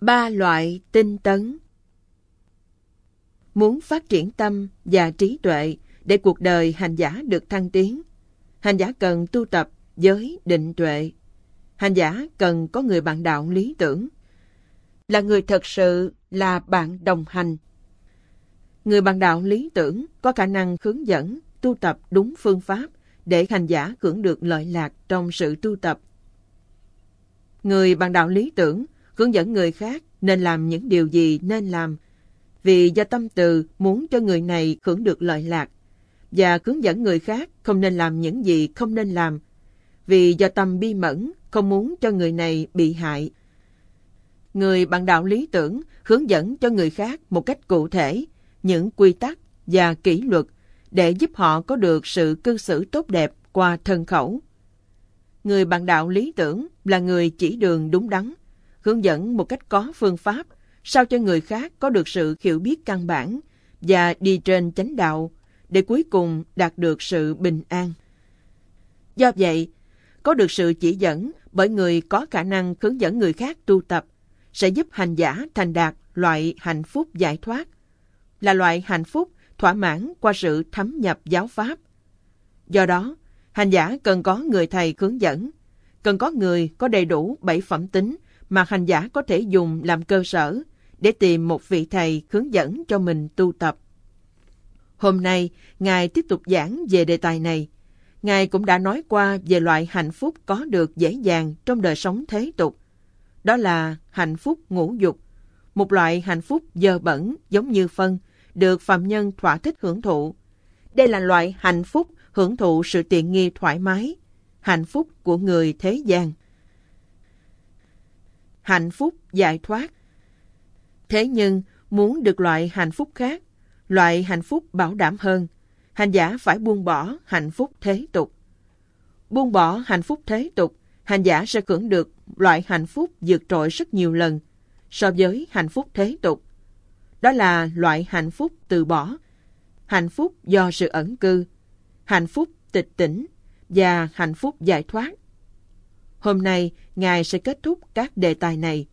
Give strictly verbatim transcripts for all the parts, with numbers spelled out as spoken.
Ba loại tinh tấn. Muốn phát triển tâm và trí tuệ để cuộc đời hành giả được thăng tiến, hành giả cần tu tập giới định tuệ. Hành giả cần có người bạn đạo lý tưởng, là người thật sự là bạn đồng hành. Người bạn đạo lý tưởng có khả năng hướng dẫn tu tập đúng phương pháp để hành giả hưởng được lợi lạc trong sự tu tập. Người bạn đạo lý tưởng hướng dẫn người khác nên làm những điều gì nên làm, vì do tâm từ muốn cho người này hưởng được lợi lạc, và hướng dẫn người khác không nên làm những gì không nên làm, vì do tâm bi mẫn không muốn cho người này bị hại. Người bạn đạo lý tưởng hướng dẫn cho người khác một cách cụ thể những quy tắc và kỷ luật để giúp họ có được sự cư xử tốt đẹp qua thân khẩu. Người bạn đạo lý tưởng là người chỉ đường đúng đắn, hướng dẫn một cách có phương pháp sao cho người khác có được sự hiểu biết căn bản và đi trên chánh đạo để cuối cùng đạt được sự bình an. Do vậy, có được sự chỉ dẫn bởi người có khả năng hướng dẫn người khác tu tập sẽ giúp hành giả thành đạt loại hạnh phúc giải thoát, là loại hạnh phúc thỏa mãn qua sự thấm nhập giáo pháp. Do đó, hành giả cần có người thầy hướng dẫn, cần có người có đầy đủ bảy phẩm tính mà hành giả có thể dùng làm cơ sở để tìm một vị thầy hướng dẫn cho mình tu tập. Hôm nay, Ngài tiếp tục giảng về đề tài này. Ngài cũng đã nói qua về loại hạnh phúc có được dễ dàng trong đời sống thế tục. Đó là hạnh phúc ngũ dục, một loại hạnh phúc dơ bẩn giống như phân, được phàm nhân thỏa thích hưởng thụ. Đây là loại hạnh phúc hưởng thụ sự tiện nghi thoải mái, hạnh phúc của người thế gian. Hạnh phúc giải thoát. Thế nhưng, muốn được loại hạnh phúc khác, loại hạnh phúc bảo đảm hơn, hành giả phải buông bỏ hạnh phúc thế tục. Buông bỏ hạnh phúc thế tục, hành giả sẽ hưởng được loại hạnh phúc vượt trội rất nhiều lần so với hạnh phúc thế tục. Đó là loại hạnh phúc từ bỏ, hạnh phúc do sự ẩn cư, hạnh phúc tịch tỉnh và hạnh phúc giải thoát. Hôm nay, Ngài sẽ kết thúc các đề tài này.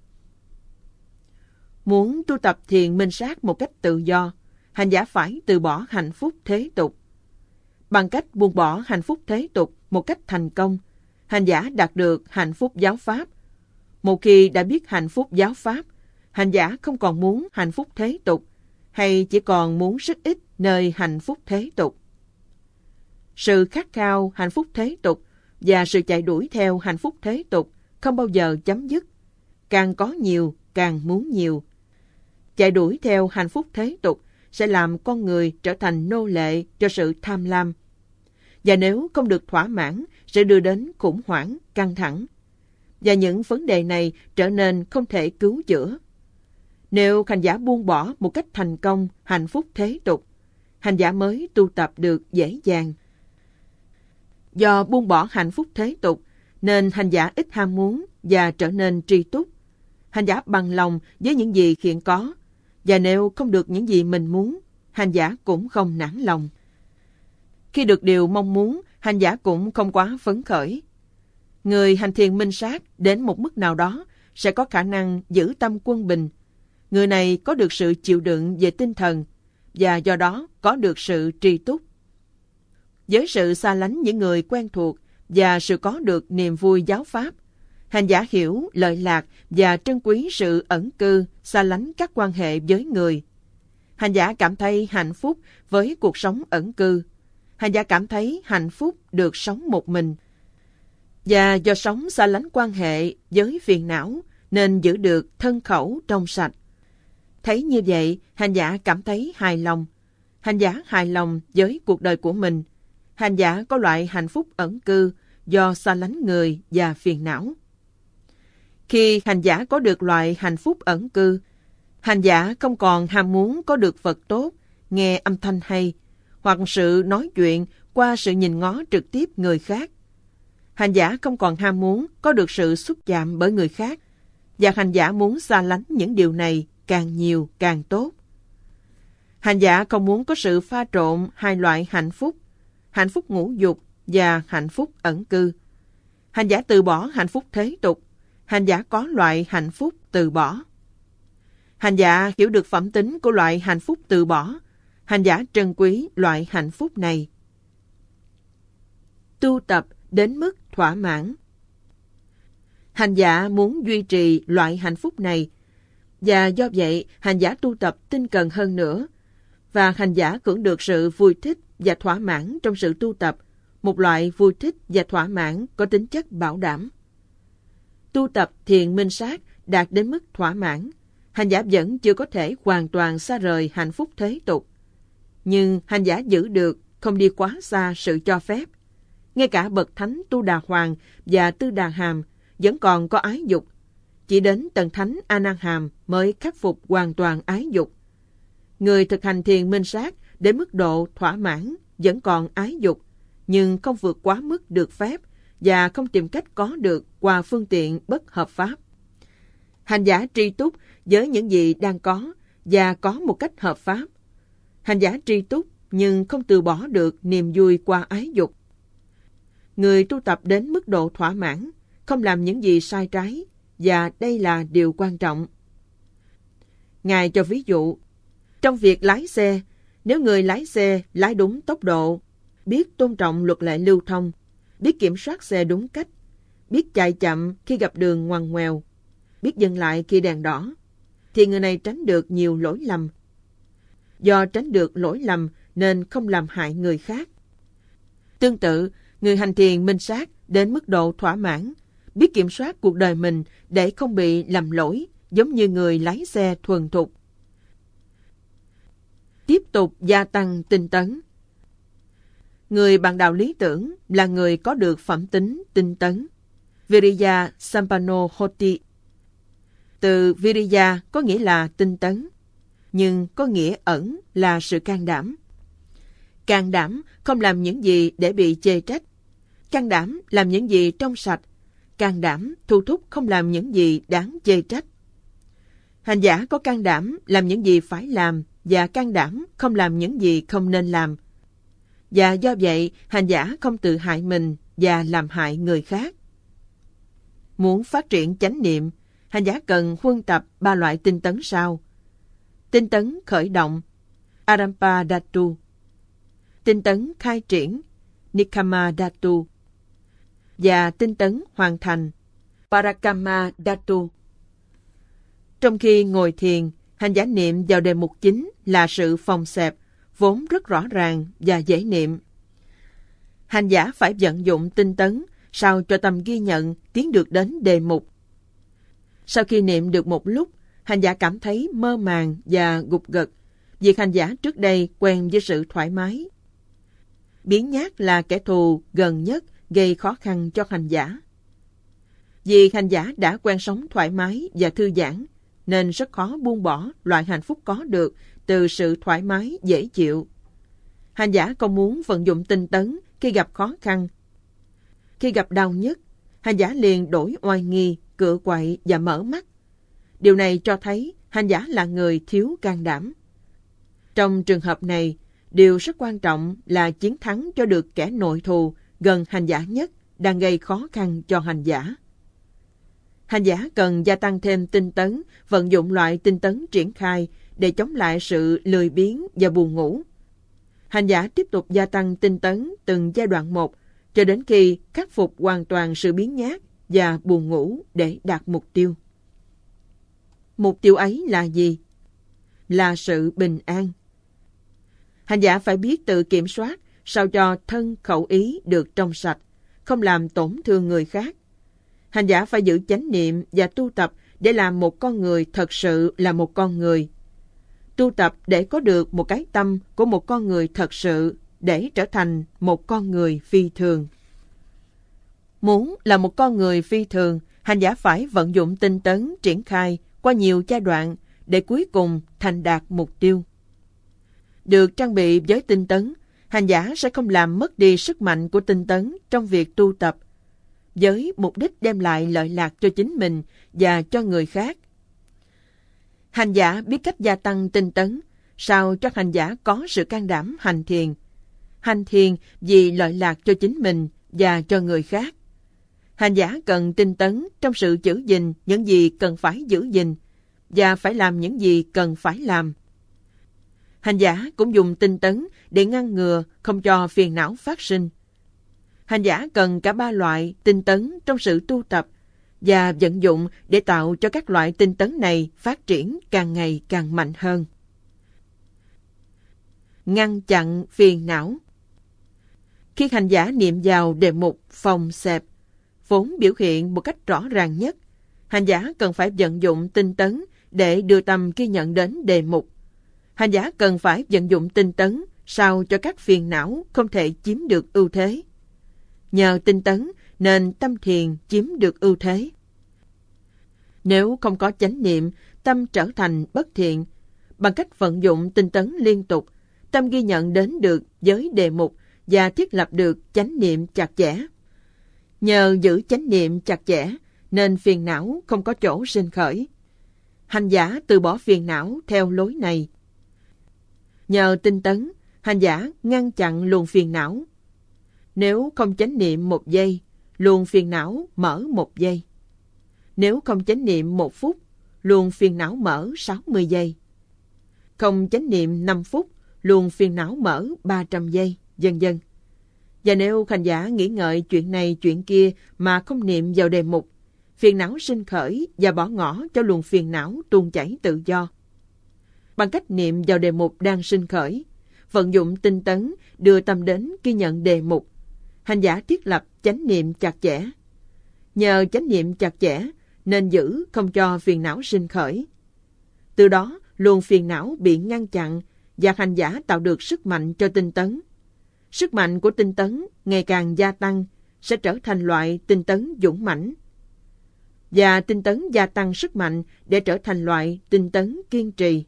Muốn tu tập thiền minh sát một cách tự do, hành giả phải từ bỏ hạnh phúc thế tục. Bằng cách buông bỏ hạnh phúc thế tục một cách thành công, hành giả đạt được hạnh phúc giáo pháp. Một khi đã biết hạnh phúc giáo pháp, hành giả không còn muốn hạnh phúc thế tục, hay chỉ còn muốn rất ít nơi hạnh phúc thế tục. Sự khát khao hạnh phúc thế tục và sự chạy đuổi theo hạnh phúc thế tục không bao giờ chấm dứt. Càng có nhiều, càng muốn nhiều. Chạy đuổi theo hạnh phúc thế tục sẽ làm con người trở thành nô lệ cho sự tham lam. Và nếu không được thỏa mãn, sẽ đưa đến khủng hoảng, căng thẳng. Và những vấn đề này trở nên không thể cứu chữa. Nếu hành giả buông bỏ một cách thành công hạnh phúc thế tục, hành giả mới tu tập được dễ dàng. Do buông bỏ hạnh phúc thế tục, nên hành giả ít ham muốn và trở nên tri túc. Hành giả bằng lòng với những gì hiện có, và nếu không được những gì mình muốn, hành giả cũng không nản lòng. Khi được điều mong muốn, hành giả cũng không quá phấn khởi. Người hành thiền minh sát đến một mức nào đó sẽ có khả năng giữ tâm quân bình. Người này có được sự chịu đựng về tinh thần, và do đó có được sự tri túc. Với sự xa lánh những người quen thuộc và sự có được niềm vui giáo pháp, hành giả hiểu lợi lạc và trân quý sự ẩn cư, xa lánh các quan hệ với người. Hành giả cảm thấy hạnh phúc với cuộc sống ẩn cư. Hành giả cảm thấy hạnh phúc được sống một mình. Và do sống xa lánh quan hệ với phiền não, nên giữ được thân khẩu trong sạch. Thấy như vậy, hành giả cảm thấy hài lòng. Hành giả hài lòng với cuộc đời của mình. Hành giả có loại hạnh phúc ẩn cư do xa lánh người và phiền não. Khi hành giả có được loại hạnh phúc ẩn cư, hành giả không còn ham muốn có được vật tốt, nghe âm thanh hay, hoặc sự nói chuyện qua sự nhìn ngó trực tiếp người khác. Hành giả không còn ham muốn có được sự xúc chạm bởi người khác, và hành giả muốn xa lánh những điều này càng nhiều càng tốt. Hành giả không muốn có sự pha trộn hai loại hạnh phúc, hạnh phúc ngũ dục và hạnh phúc ẩn cư. Hành giả từ bỏ hạnh phúc thế tục, hành giả có loại hạnh phúc từ bỏ. Hành giả hiểu được phẩm tính của loại hạnh phúc từ bỏ. Hành giả trân quý loại hạnh phúc này. Tu tập đến mức thỏa mãn. Hành giả muốn duy trì loại hạnh phúc này, và do vậy hành giả tu tập tinh cần hơn nữa, và hành giả hưởng được sự vui thích và thỏa mãn trong sự tu tập, một loại vui thích và thỏa mãn có tính chất bảo đảm. Tu tập thiền minh sát đạt đến mức thỏa mãn, hành giả vẫn chưa có thể hoàn toàn xa rời hạnh phúc thế tục. Nhưng hành giả giữ được, không đi quá xa sự cho phép. Ngay cả bậc thánh Tu Đà Hoàng và Tư Đà Hàm vẫn còn có ái dục. Chỉ đến tầng thánh A Nan Hàm mới khắc phục hoàn toàn ái dục. Người thực hành thiền minh sát đến mức độ thỏa mãn vẫn còn ái dục, nhưng không vượt quá mức được phép và không tìm cách có được qua phương tiện bất hợp pháp. Hành giả tri túc với những gì đang có và có một cách hợp pháp. Hành giả tri túc nhưng không từ bỏ được niềm vui qua ái dục. Người tu tập đến mức độ thỏa mãn, không làm những gì sai trái, và đây là điều quan trọng. Ngài cho ví dụ, trong việc lái xe, nếu người lái xe lái đúng tốc độ, biết tôn trọng luật lệ lưu thông, biết kiểm soát xe đúng cách, biết chạy chậm khi gặp đường ngoằn ngoèo, biết dừng lại khi đèn đỏ, thì người này tránh được nhiều lỗi lầm. Do tránh được lỗi lầm nên không làm hại người khác. Tương tự, người hành thiền minh sát đến mức độ thỏa mãn, biết kiểm soát cuộc đời mình để không bị lầm lỗi, giống như người lái xe thuần thục. Tiếp tục gia tăng tinh tấn. Người bạn đạo lý tưởng là người có được phẩm tính tinh tấn. Viriya Sampanno Hoti. Từ Viriya có nghĩa là tinh tấn, nhưng có nghĩa ẩn là sự can đảm. Can đảm không làm những gì để bị chê trách. Can đảm làm những gì trong sạch. Can đảm thu thúc không làm những gì đáng chê trách. Hành giả có can đảm làm những gì phải làm và can đảm không làm những gì không nên làm. Và do vậy, hành giả không tự hại mình và làm hại người khác. Muốn phát triển chánh niệm, hành giả cần huân tập ba loại tinh tấn sau. Tinh tấn khởi động, Arampa Dhatu. Tinh tấn khai triển, Nikkama Dhatu. Và tinh tấn hoàn thành, Parakama Dhatu. Trong khi ngồi thiền, hành giả niệm vào đề mục chính là sự phòng xẹp, vốn rất rõ ràng và dễ niệm. Hành giả phải vận dụng tinh tấn sao cho tâm ghi nhận tiến được đến đề mục. Sau khi niệm được một lúc, hành giả cảm thấy mơ màng và gục gật, việc hành giả trước đây quen với sự thoải mái. Biếng nhác là kẻ thù gần nhất gây khó khăn cho hành giả. Vì hành giả đã quen sống thoải mái và thư giãn, nên rất khó buông bỏ loại hạnh phúc có được từ sự thoải mái dễ chịu. Hành giả không muốn vận dụng tinh tấn khi gặp khó khăn. Khi gặp đau nhức, hành giả liền đổi oai nghi, cựa quậy và mở mắt. Điều này cho thấy hành giả là người thiếu can đảm. Trong trường hợp này, điều rất quan trọng là chiến thắng cho được kẻ nội thù gần hành giả nhất đang gây khó khăn cho hành giả. Hành giả cần gia tăng thêm tinh tấn, vận dụng loại tinh tấn triển khai để chống lại sự lười biếng và buồn ngủ. Hành giả tiếp tục gia tăng tinh tấn từng giai đoạn một cho đến khi khắc phục hoàn toàn sự biếng nhác và buồn ngủ để đạt mục tiêu. Mục tiêu ấy là gì? Là sự bình an. Hành giả phải biết tự kiểm soát sao cho thân khẩu ý được trong sạch, không làm tổn thương người khác. Hành giả phải giữ chánh niệm và tu tập để làm một con người thật sự là một con người. Tu tập để có được một cái tâm của một con người thật sự, để trở thành một con người phi thường. Muốn là một con người phi thường, hành giả phải vận dụng tinh tấn triển khai qua nhiều giai đoạn để cuối cùng thành đạt mục tiêu. Được trang bị với tinh tấn, hành giả sẽ không làm mất đi sức mạnh của tinh tấn trong việc tu tập, với mục đích đem lại lợi lạc cho chính mình và cho người khác. Hành giả biết cách gia tăng tinh tấn, sao cho hành giả có sự can đảm hành thiền. Hành thiền vì lợi lạc cho chính mình và cho người khác. Hành giả cần tinh tấn trong sự giữ gìn những gì cần phải giữ gìn, và phải làm những gì cần phải làm. Hành giả cũng dùng tinh tấn để ngăn ngừa không cho phiền não phát sinh. Hành giả cần cả ba loại tinh tấn trong sự tu tập và vận dụng để tạo cho các loại tinh tấn này phát triển càng ngày càng mạnh hơn. Ngăn chặn phiền não. Khi hành giả niệm vào đề mục phòng xẹp, vốn biểu hiện một cách rõ ràng nhất, hành giả cần phải vận dụng tinh tấn để đưa tâm ghi nhận đến đề mục. Hành giả cần phải vận dụng tinh tấn sao cho các phiền não không thể chiếm được ưu thế. Nhờ tinh tấn nên tâm thiền chiếm được ưu thế. Nếu không có chánh niệm, tâm trở thành bất thiện. Bằng cách vận dụng tinh tấn liên tục, tâm ghi nhận đến được với đề mục và thiết lập được chánh niệm chặt chẽ. Nhờ giữ chánh niệm chặt chẽ nên phiền não không có chỗ sinh khởi. Hành giả từ bỏ phiền não theo lối này. Nhờ tinh tấn, hành giả ngăn chặn luồng phiền não. Nếu không chánh niệm một giây, luồng phiền não mở một giây. Nếu không chánh niệm một phút, luồng phiền não mở sáu mươi giây. Không chánh niệm năm phút, luồng phiền não mở ba trăm giây, vân vân. Và nếu hành giả nghĩ ngợi chuyện này chuyện kia mà không niệm vào đề mục, phiền não sinh khởi và bỏ ngỏ cho luồng phiền não tuôn chảy tự do. Bằng cách niệm vào đề mục đang sinh khởi, vận dụng tinh tấn đưa tâm đến ghi nhận đề mục, hành giả thiết lập chánh niệm chặt chẽ. Nhờ chánh niệm chặt chẽ nên giữ không cho phiền não sinh khởi. Từ đó, luồng phiền não bị ngăn chặn và hành giả tạo được sức mạnh cho tinh tấn. Sức mạnh của tinh tấn ngày càng gia tăng sẽ trở thành loại tinh tấn dũng mãnh. Và tinh tấn gia tăng sức mạnh để trở thành loại tinh tấn kiên trì.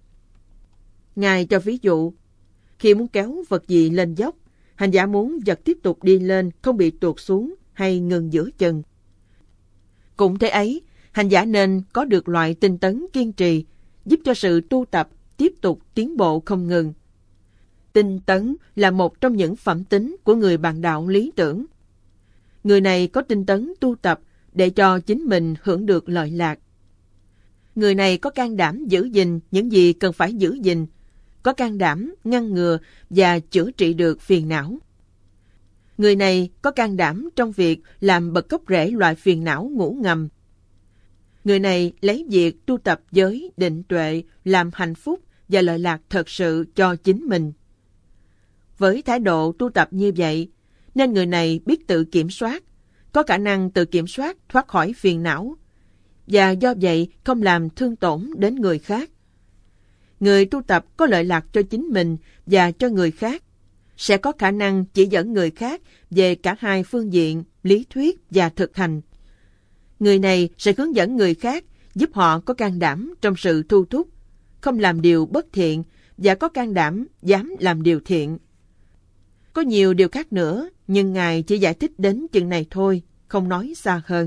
Ngài cho ví dụ, khi muốn kéo vật gì lên dốc, hành giả muốn vật tiếp tục đi lên không bị tuột xuống hay ngừng giữa chừng. Cũng thế ấy, hành giả nên có được loại tinh tấn kiên trì, giúp cho sự tu tập tiếp tục tiến bộ không ngừng. Tinh tấn là một trong những phẩm tính của người bạn đạo lý tưởng. Người này có tinh tấn tu tập để cho chính mình hưởng được lợi lạc. Người này có can đảm giữ gìn những gì cần phải giữ gìn, có can đảm ngăn ngừa và chữa trị được phiền não. Người này có can đảm trong việc làm bật gốc rễ loại phiền não ngủ ngầm. Người này lấy việc tu tập giới định tuệ làm hạnh phúc và lợi lạc thật sự cho chính mình. Với thái độ tu tập như vậy, nên người này biết tự kiểm soát, có khả năng tự kiểm soát thoát khỏi phiền não, và do vậy không làm thương tổn đến người khác. Người tu tập có lợi lạc cho chính mình và cho người khác, sẽ có khả năng chỉ dẫn người khác về cả hai phương diện lý thuyết và thực hành. Người này sẽ hướng dẫn người khác, giúp họ có can đảm trong sự thu thúc, không làm điều bất thiện và có can đảm dám làm điều thiện. Có nhiều điều khác nữa, nhưng Ngài chỉ giải thích đến chừng này thôi, không nói xa hơn.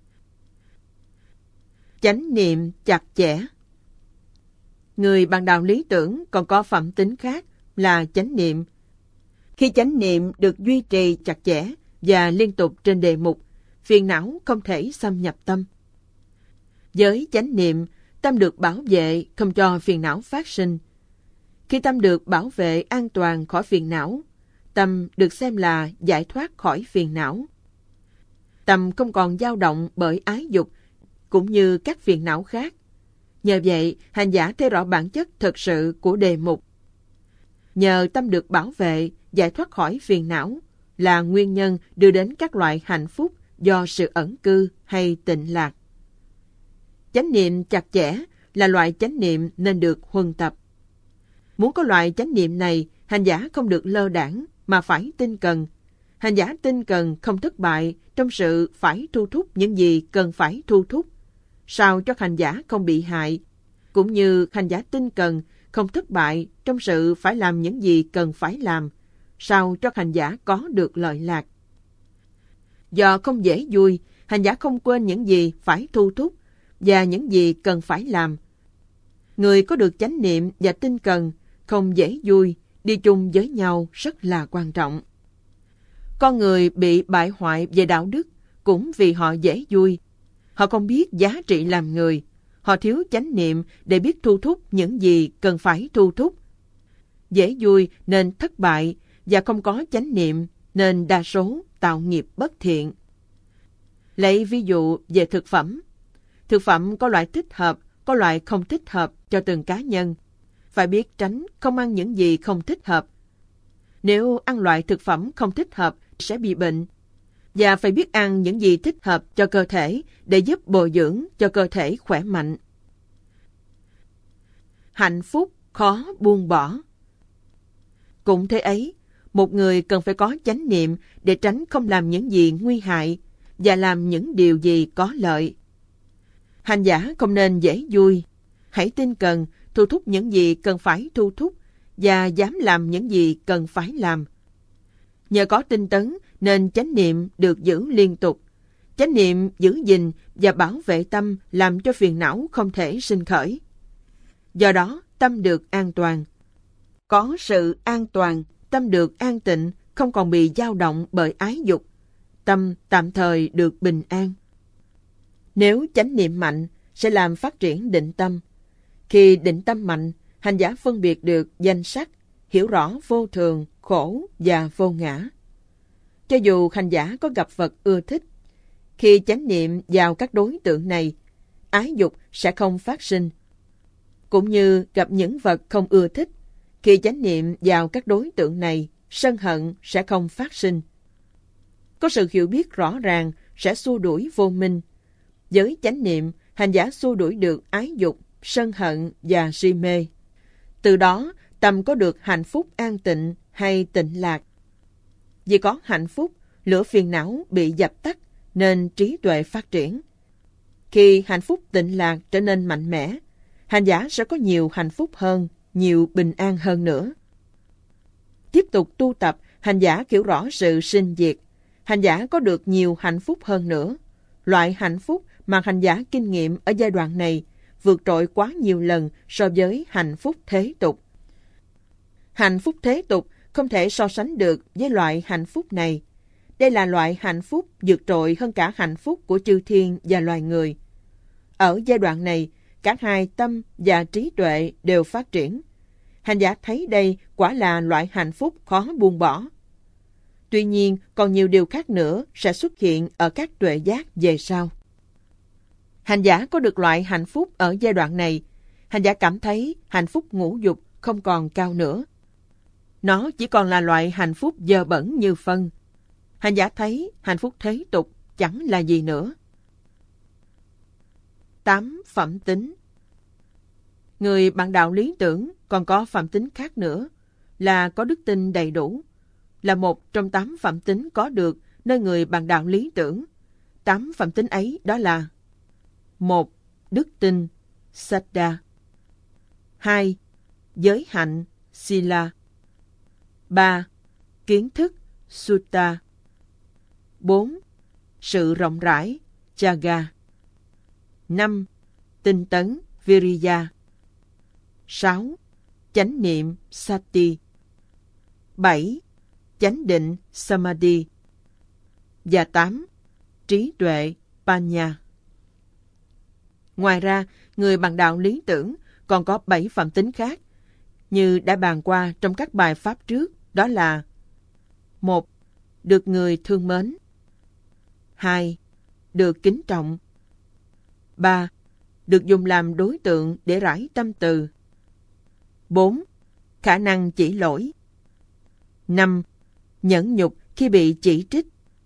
Chánh niệm chặt chẽ. Người bạn đạo lý tưởng còn có phẩm tính khác là chánh niệm. Khi chánh niệm được duy trì chặt chẽ và liên tục trên đề mục, phiền não không thể xâm nhập tâm. Với chánh niệm, tâm được bảo vệ không cho phiền não phát sinh. Khi tâm được bảo vệ an toàn khỏi phiền não, tâm được xem là giải thoát khỏi phiền não. Tâm không còn dao động bởi ái dục, cũng như các phiền não khác. Nhờ vậy, hành giả thấy rõ bản chất thực sự của đề mục. Nhờ tâm được bảo vệ, giải thoát khỏi phiền não là nguyên nhân đưa đến các loại hạnh phúc do sự ẩn cư hay tịnh lạc. Chánh niệm chặt chẽ là loại chánh niệm nên được huân tập. Muốn có loại chánh niệm này, hành giả không được lơ đãng mà phải tinh cần. Hành giả tinh cần không thất bại trong sự phải thu thúc những gì cần phải thu thúc, sao cho hành giả không bị hại, cũng như hành giả tinh cần không thất bại trong sự phải làm những gì cần phải làm, sao cho hành giả có được lợi lạc. Do không dễ vui, hành giả không quên những gì phải thu thúc và những gì cần phải làm. Người có được chánh niệm và tinh cần, không dễ vui, đi chung với nhau rất là quan trọng. Con người bị bại hoại về đạo đức cũng vì họ dễ vui. Họ không biết giá trị làm người. Họ thiếu chánh niệm để biết thu thúc những gì cần phải thu thúc. Dễ vui nên thất bại, và không có chánh niệm nên đa số tạo nghiệp bất thiện. Lấy ví dụ về thực phẩm. Thực phẩm có loại thích hợp, có loại không thích hợp cho từng cá nhân. Phải biết tránh không ăn những gì không thích hợp. Nếu ăn loại thực phẩm không thích hợp sẽ bị bệnh. Và phải biết ăn những gì thích hợp cho cơ thể để giúp bồi dưỡng cho cơ thể khỏe mạnh. Hạnh phúc khó buông bỏ. Cũng thế ấy, một người cần phải có chánh niệm để tránh không làm những gì nguy hại và làm những điều gì có lợi. Hành giả không nên dễ vui. Hãy tinh cần, thu thúc những gì cần phải thu thúc và dám làm những gì cần phải làm. Nhờ có tinh tấn nên chánh niệm được giữ liên tục. Chánh niệm giữ gìn và bảo vệ tâm làm cho phiền não không thể sinh khởi. Do đó, tâm được an toàn. Có sự an toàn, tâm được an tịnh, không còn bị dao động bởi ái dục. Tâm tạm thời được bình an. Nếu chánh niệm mạnh, sẽ làm phát triển định tâm. Khi định tâm mạnh, hành giả phân biệt được danh sắc, hiểu rõ vô thường, khổ và vô ngã. Cho dù hành giả có gặp vật ưa thích, khi chánh niệm vào các đối tượng này, ái dục sẽ không phát sinh. Cũng như gặp những vật không ưa thích, khi chánh niệm vào các đối tượng này, sân hận sẽ không phát sinh. Có sự hiểu biết rõ ràng sẽ xua đuổi vô minh. Với chánh niệm, hành giả xua đuổi được ái dục, sân hận và si mê. Từ đó, tâm có được hạnh phúc an tịnh hay tịnh lạc. Vì có hạnh phúc, lửa phiền não bị dập tắt nên trí tuệ phát triển. Khi hạnh phúc tịnh lạc trở nên mạnh mẽ, hành giả sẽ có nhiều hạnh phúc hơn, nhiều bình an hơn nữa. Tiếp tục tu tập, hành giả hiểu rõ sự sinh diệt. Hành giả có được nhiều hạnh phúc hơn nữa. Loại hạnh phúc mà hành giả kinh nghiệm ở giai đoạn này vượt trội quá nhiều lần so với hạnh phúc thế tục. Hạnh phúc thế tục không thể so sánh được với loại hạnh phúc này. Đây là loại hạnh phúc vượt trội hơn cả hạnh phúc của chư thiên và loài người. Ở giai đoạn này, cả hai tâm và trí tuệ đều phát triển. Hành giả thấy đây quả là loại hạnh phúc khó buông bỏ. Tuy nhiên, còn nhiều điều khác nữa sẽ xuất hiện ở các tuệ giác về sau. Hành giả có được loại hạnh phúc ở giai đoạn này, hành giả cảm thấy hạnh phúc ngũ dục không còn cao nữa. Nó chỉ còn là loại hạnh phúc dơ bẩn như phân. Hành giả thấy hạnh phúc thế tục chẳng là gì nữa. Tám phẩm tính. Người bạn đạo lý tưởng còn có phẩm tính khác nữa, là có đức tin đầy đủ, là một trong tám phẩm tính có được nơi người bạn đạo lý tưởng. Tám phẩm tính ấy đó là: một. Đức tin, Saddha. Hai. Giới hạnh, Sila. Ba. Kiến thức, Sutta. Bốn. Sự rộng rãi, Jaga. Năm. Tinh tấn, Viriya. Sáu. Chánh niệm, Sati. Bảy. Chánh định, Samadhi. Và tám. Trí tuệ, Panya. Ngoài ra, người bằng đạo lý tưởng còn có bảy phẩm tính khác, như đã bàn qua trong các bài pháp trước, đó là: một. Được người thương mến. Hai. Được kính trọng. Ba. Được dùng làm đối tượng để rải tâm từ. Bốn. Khả năng chỉ lỗi. Năm. Nhẫn nhục khi bị chỉ trích.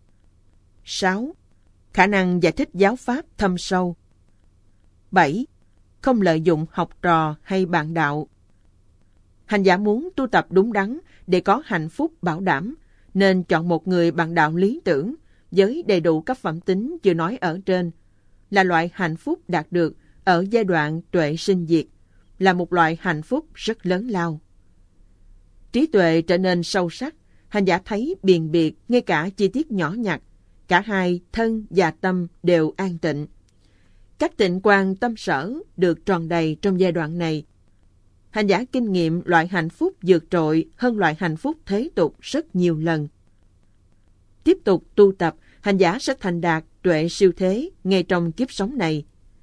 Sáu. Khả năng giải thích giáo pháp thâm sâu. Bảy. Không lợi dụng học trò hay bạn đạo. Hành giả muốn tu tập đúng đắn để có hạnh phúc bảo đảm, nên chọn một người bạn đạo lý tưởng với đầy đủ các phẩm tính chưa nói ở trên, là loại hạnh phúc đạt được ở giai đoạn tuệ sinh diệt, là một loại hạnh phúc rất lớn lao. Trí tuệ trở nên sâu sắc, hành giả thấy biền biệt ngay cả chi tiết nhỏ nhặt, cả hai thân và tâm đều an tịnh. Các tịnh quan tâm sở được tròn đầy trong giai đoạn này. Hành giả kinh nghiệm loại hạnh phúc vượt trội hơn loại hạnh phúc thế tục rất nhiều lần. Tiếp tục tu tập, hành giả sẽ thành đạt tuệ siêu thế ngay trong kiếp sống này.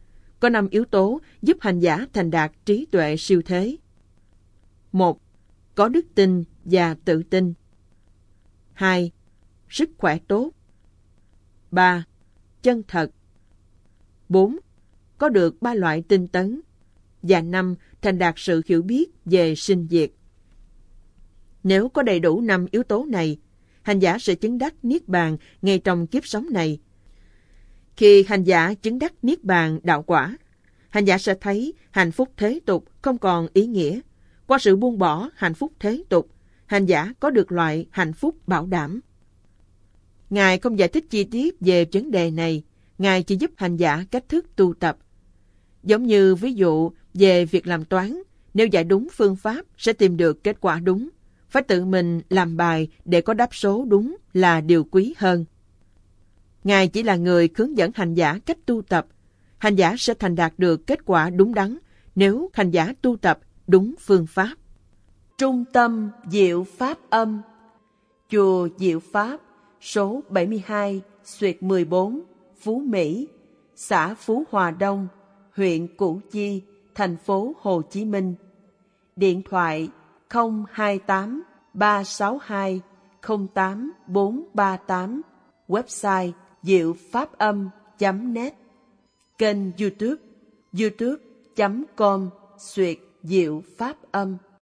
Có năm yếu tố giúp hành giả thành đạt trí tuệ siêu thế. Một. Có đức tin và tự tin. Hai. Sức khỏe tốt. Ba. Chân thật. Bốn. Có được ba loại tinh tấn. Và năm. Thành đạt sự hiểu biết về sinh diệt. Nếu có đầy đủ năm yếu tố này, hành giả sẽ chứng đắc Niết Bàn ngay trong kiếp sống này. Khi hành giả chứng đắc Niết Bàn đạo quả, hành giả sẽ thấy hạnh phúc thế tục không còn ý nghĩa. Qua sự buông bỏ hạnh phúc thế tục, hành giả có được loại hạnh phúc bảo đảm. Ngài không giải thích chi tiết về vấn đề này, Ngài chỉ giúp hành giả cách thức tu tập. Giống như ví dụ về việc làm toán, nếu giải đúng phương pháp sẽ tìm được kết quả đúng. Phải tự mình làm bài để có đáp số đúng là điều quý hơn. Ngài chỉ là người hướng dẫn hành giả cách tu tập. Hành giả sẽ thành đạt được kết quả đúng đắn nếu hành giả tu tập đúng phương pháp. Trung tâm Diệu Pháp Âm, Chùa Diệu Pháp, số bảy mươi hai, xuyệt mười bốn, Phú Mỹ, xã Phú Hòa Đông, huyện Củ Chi, thành phố Hồ Chí Minh. Điện thoại không hai tám ba sáu hai không tám bốn ba tám, website diệu pháp âm chấm net, kênh YouTube youtube chấm com xuyệt diệu pháp âm.